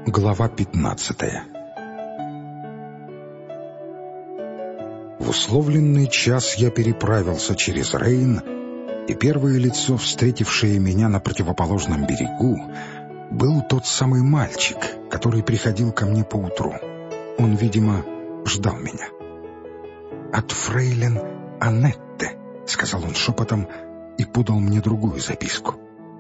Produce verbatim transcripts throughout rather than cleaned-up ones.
Глава пятнадцатая. В условленный час я переправился через Рейн, и первое лицо, встретившее меня на противоположном берегу, был тот самый мальчик, который приходил ко мне поутру. Он, видимо, ждал меня. «От фрейлин Аннетте», — сказал он шепотом и подал мне другую записку.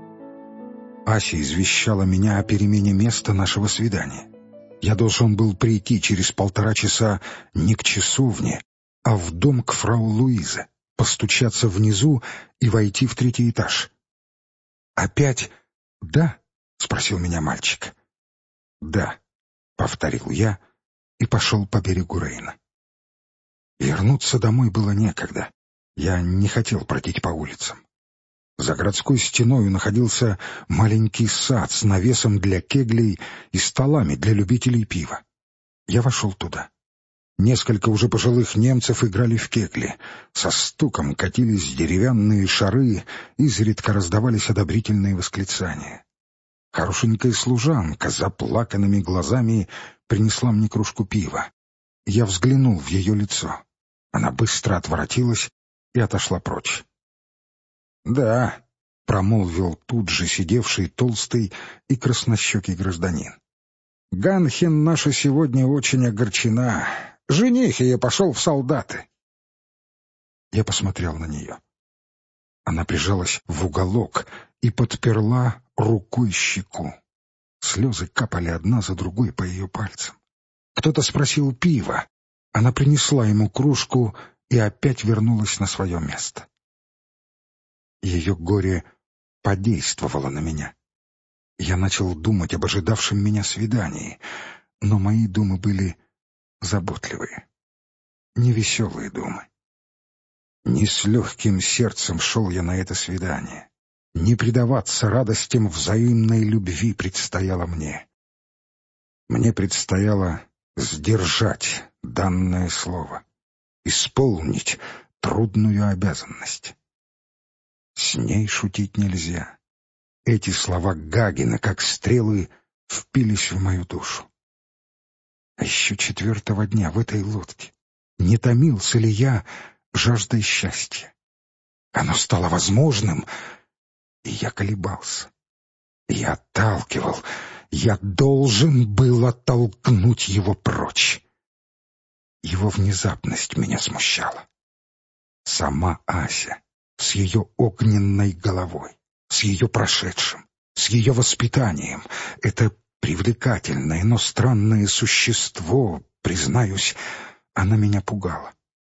Ася извещала меня о перемене места нашего свидания. Я должен был прийти через полтора часа не к часовне, а в дом к фрау Луизе, постучаться внизу и войти в третий этаж. «Опять да?» — спросил меня мальчик. «Да», — повторил я и пошел по берегу Рейна. Вернуться домой было некогда. Я не хотел бродить по улицам. За городской стеною находился маленький сад с навесом для кеглей и столами для любителей пива. Я вошел туда. Несколько уже пожилых немцев играли в кегли. Со стуком катились деревянные шары, изредка раздавались одобрительные восклицания. Хорошенькая служанка с заплаканными глазами принесла мне кружку пива. Я взглянул в ее лицо. Она быстро отворотилась и отошла прочь. «Да», — промолвил тут же сидевший толстый и краснощекий гражданин. «Ганхен наша сегодня очень огорчена. Жених ее пошел в солдаты». Я посмотрел на нее. Она прижалась в уголок и подперла рукой щеку. Слезы капали одна за другой по ее пальцам. Кто-то спросил пива. Она принесла ему кружку и опять вернулась на свое место. Ее горе подействовало на меня. Я начал думать об ожидавшем меня свидании, но мои думы были заботливые, невеселые думы. Не с легким сердцем шел я на это свидание. Не предаваться радостям взаимной любви предстояло мне. Мне предстояло сдержать данное слово, исполнить трудную обязанность. С ней шутить нельзя. Эти слова Гагина, как стрелы, впились в мою душу. А еще четвертого дня в этой лодке не томился ли я жаждой счастья? Оно стало возможным, и я колебался. Я отталкивал, я должен был оттолкнуть его прочь. Его внезапность меня смущала. Сама Ася с ее огненной головой, с ее прошедшим, с ее воспитанием, это привлекательное, но странное существо, признаюсь, она меня пугала.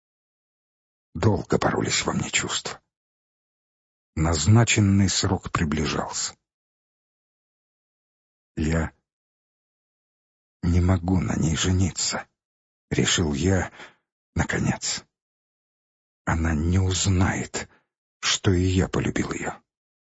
Долго боролись во мне чувства. Назначенный срок приближался. Я не могу на ней жениться, решил я, наконец. Она не узнает, что и я полюбил ее.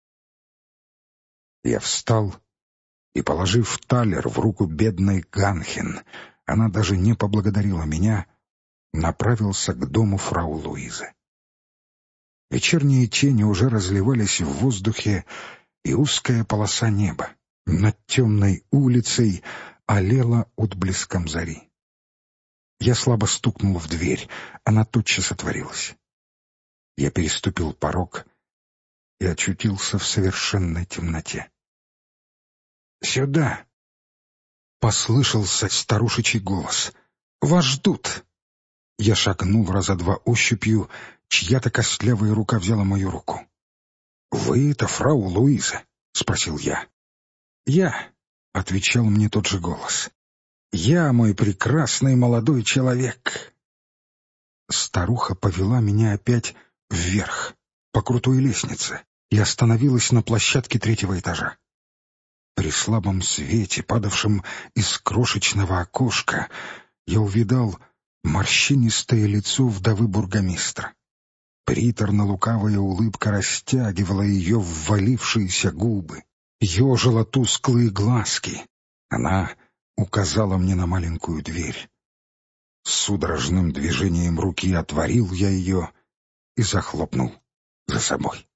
Я встал и, положив талер в руку бедной Ганхен, она даже не поблагодарила меня, направился к дому фрау Луизы. Вечерние тени уже разливались в воздухе, и узкая полоса неба над темной улицей алела отблеском зари. Я слабо стукнул в дверь, она тотчас отворилась. Я переступил порог и очутился в совершенной темноте. «Сюда!» — послышался старушечий голос. «Вас ждут!» Я шагнул раза два ощупью, чья-то костлявая рука взяла мою руку. «Вы — это фрау Луиза?» — спросил я. «Я», — отвечал мне тот же голос. «Я, мой прекрасный молодой человек». Старуха повела меня опять вверх, по крутой лестнице, и остановилась на площадке третьего этажа. При слабом свете, падавшем из крошечного окошка, я увидал морщинистое лицо вдовы бургомистра. Приторно-лукавая улыбка растягивала ее ввалившиеся губы, ежила тусклые глазки. Она указала мне на маленькую дверь. С судорожным движением руки отворил я ее и захлопнул за собой.